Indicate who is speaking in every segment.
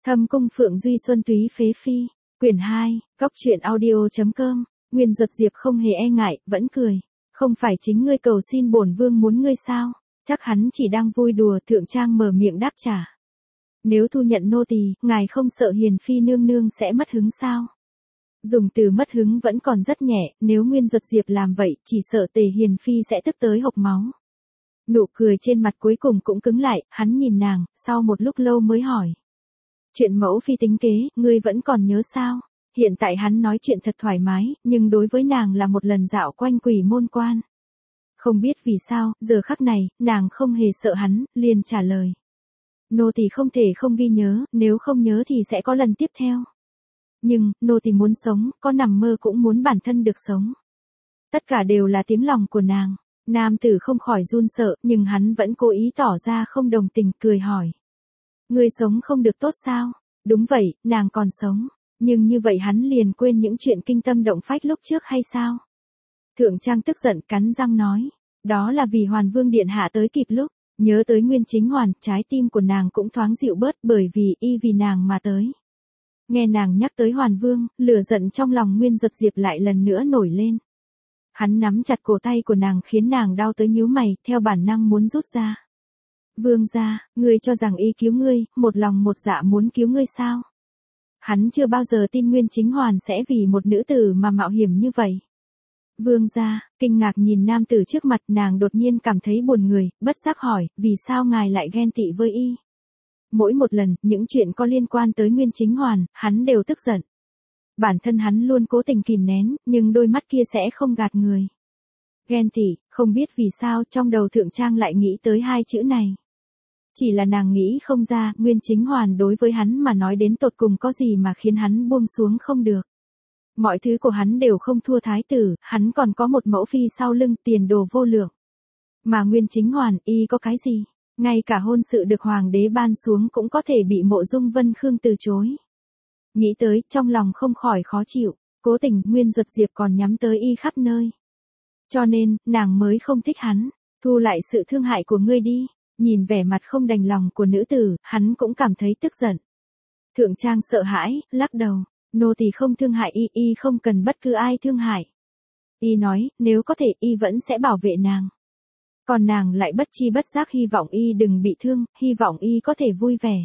Speaker 1: Thâm cung Phượng Duy Xuân Túy Phế Phi, quyển 2, góc truyện audio.com, Nguyên Duật Diệp không hề e ngại, vẫn cười. Không phải chính ngươi cầu xin bổn vương muốn ngươi sao? Chắc hắn chỉ đang vui đùa. Thượng Trang mở miệng đáp trả. Nếu thu nhận nô tỳ, ngài không sợ Hiền Phi nương nương sẽ mất hứng sao? Dùng từ mất hứng vẫn còn rất nhẹ, nếu Nguyên Duật Diệp làm vậy, chỉ sợ Tề Hiền Phi sẽ tức tới hộc máu. Nụ cười trên mặt cuối cùng cũng cứng lại, hắn nhìn nàng, sau một lúc lâu mới hỏi. Chuyện mẫu phi tính kế, ngươi vẫn còn nhớ sao? Hiện tại hắn nói chuyện thật thoải mái, nhưng đối với nàng là một lần dạo quanh quỷ môn quan. Không biết vì sao, giờ khắc này, nàng không hề sợ hắn, liền trả lời. Nô tỳ không thể không ghi nhớ, nếu không nhớ thì sẽ có lần tiếp theo. Nhưng, nô tỳ muốn sống, có nằm mơ cũng muốn bản thân được sống. Tất cả đều là tiếng lòng của nàng. Nam tử không khỏi run sợ, nhưng hắn vẫn cố ý tỏ ra không đồng tình, cười hỏi. Ngươi sống không được tốt sao? Đúng vậy, nàng còn sống. Nhưng như vậy hắn liền quên những chuyện kinh tâm động phách lúc trước hay sao? Thượng Trang tức giận cắn răng nói. Đó là vì Hoàn Vương Điện Hạ tới kịp lúc. Nhớ tới Nguyên Chính Hoàn, trái tim của nàng cũng thoáng dịu bớt bởi vì nàng mà tới. Nghe nàng nhắc tới Hoàn Vương, lửa giận trong lòng Nguyên Duật Diệp lại lần nữa nổi lên. Hắn nắm chặt cổ tay của nàng khiến nàng đau tới nhíu mày, theo bản năng muốn rút ra. Vương gia, ngươi cho rằng y cứu ngươi, một lòng một dạ muốn cứu ngươi sao? Hắn chưa bao giờ tin Nguyên Chính Hoàn sẽ vì một nữ tử mà mạo hiểm như vậy. Vương gia, kinh ngạc nhìn nam tử trước mặt, nàng đột nhiên cảm thấy buồn người, bất giác hỏi, vì sao ngài lại ghen tị với y? Mỗi một lần, những chuyện có liên quan tới Nguyên Chính Hoàn, hắn đều tức giận. Bản thân hắn luôn cố tình kìm nén, nhưng đôi mắt kia sẽ không gạt người. Ghen tị, không biết vì sao trong đầu Thượng Trang lại nghĩ tới hai chữ này. Chỉ là nàng nghĩ không ra, Nguyên Chính Hoàn đối với hắn mà nói đến tột cùng có gì mà khiến hắn buông xuống không được. Mọi thứ của hắn đều không thua thái tử, hắn còn có một mẫu phi sau lưng, tiền đồ vô lượng. Mà Nguyên Chính Hoàn, y có cái gì? Ngay cả hôn sự được hoàng đế ban xuống cũng có thể bị Mộ Dung Vân Khương từ chối. Nghĩ tới, trong lòng không khỏi khó chịu, cố tình Nguyên Duật Diệp còn nhắm tới y khắp nơi. Cho nên, nàng mới không thích hắn, thu lại sự thương hại của ngươi đi. Nhìn vẻ mặt không đành lòng của nữ tử, hắn cũng cảm thấy tức giận. Thượng Trang sợ hãi, lắc đầu, nô tỳ không thương hại y không cần bất cứ ai thương hại. Y nói, nếu có thể y vẫn sẽ bảo vệ nàng. Còn nàng lại bất chi bất giác hy vọng y đừng bị thương, hy vọng y có thể vui vẻ.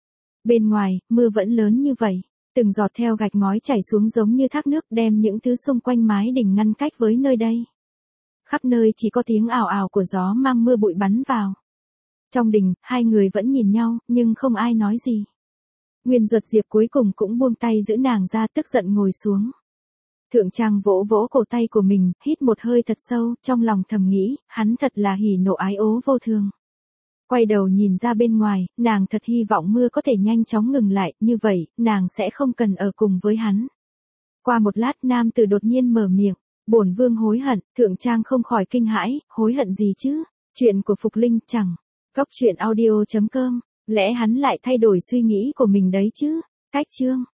Speaker 1: Bên ngoài, mưa vẫn lớn như vậy, từng giọt theo gạch ngói chảy xuống giống như thác nước đem những thứ xung quanh mái đình ngăn cách với nơi đây. Khắp nơi chỉ có tiếng ào ào của gió mang mưa bụi bắn vào. Trong đình, hai người vẫn nhìn nhau, nhưng không ai nói gì. Nguyên Duật Diệp cuối cùng cũng buông tay giữ nàng ra, tức giận ngồi xuống. Thượng Trang vỗ vỗ cổ tay của mình, hít một hơi thật sâu, trong lòng thầm nghĩ, hắn thật là hỉ nộ ái ố vô thường. Quay đầu nhìn ra bên ngoài, nàng thật hy vọng mưa có thể nhanh chóng ngừng lại, như vậy, nàng sẽ không cần ở cùng với hắn. Qua một lát nam tử đột nhiên mở miệng, bổn vương hối hận. Thượng Trang không khỏi kinh hãi, hối hận gì chứ? Chuyện của Phục Linh chẳng. Góc truyện audio.com, lẽ hắn lại thay đổi suy nghĩ của mình đấy chứ? Cách chương.